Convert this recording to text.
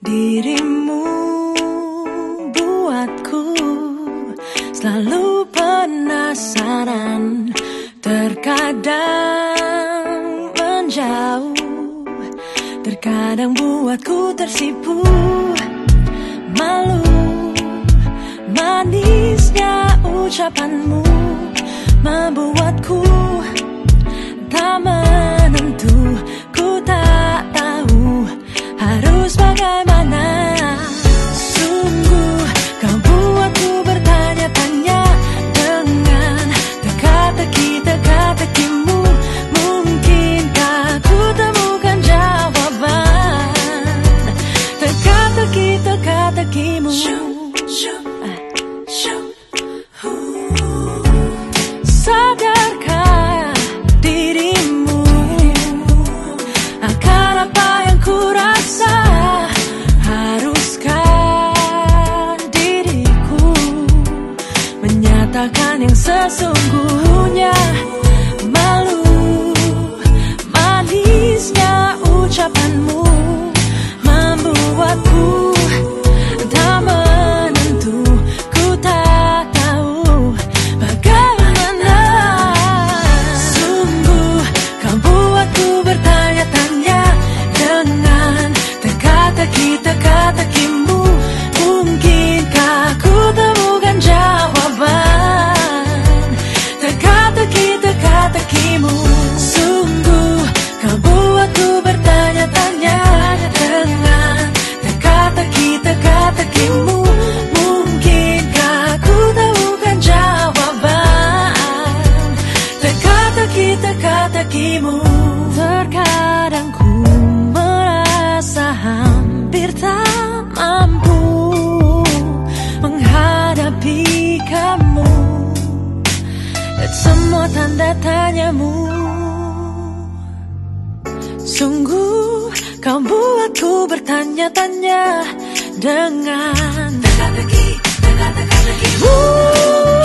Dirimu buatku selalu penasaran, terkadang menjauh, terkadang buatku tersipu. Malu manisnya ucapanmu membuatku tak menentu. Ku tak tahu harus bagaimana. Sungguh kau buatku bertanya-tanya dengan teka-tekimu. Mungkinkah ku temukan jawaban teka-tekimu. Sadarkah dirimu akan apa yang ku rasa? Haruskah diriku menyatakan yang sesungguhnya? Malu manisnya ucapanmu membuatku tak menentu. Ku tak tahu bagaimana. Sungguh kau buatku bertanya-tanya dengan teka-tekimu. Mungkinkah ku temukan jawaban teka-tekimu. Sungguh kau buatku bertanya-tanya dengan teka-tekimu. Mungkinkah ku temukan jawaban teka-tekimu. Terkadang ku merasa hampir tak mampu menghadapi kamu dan semua tanda tanyamu. Sungguh kau buatku bertanya-tanya dengan teka-tekimu.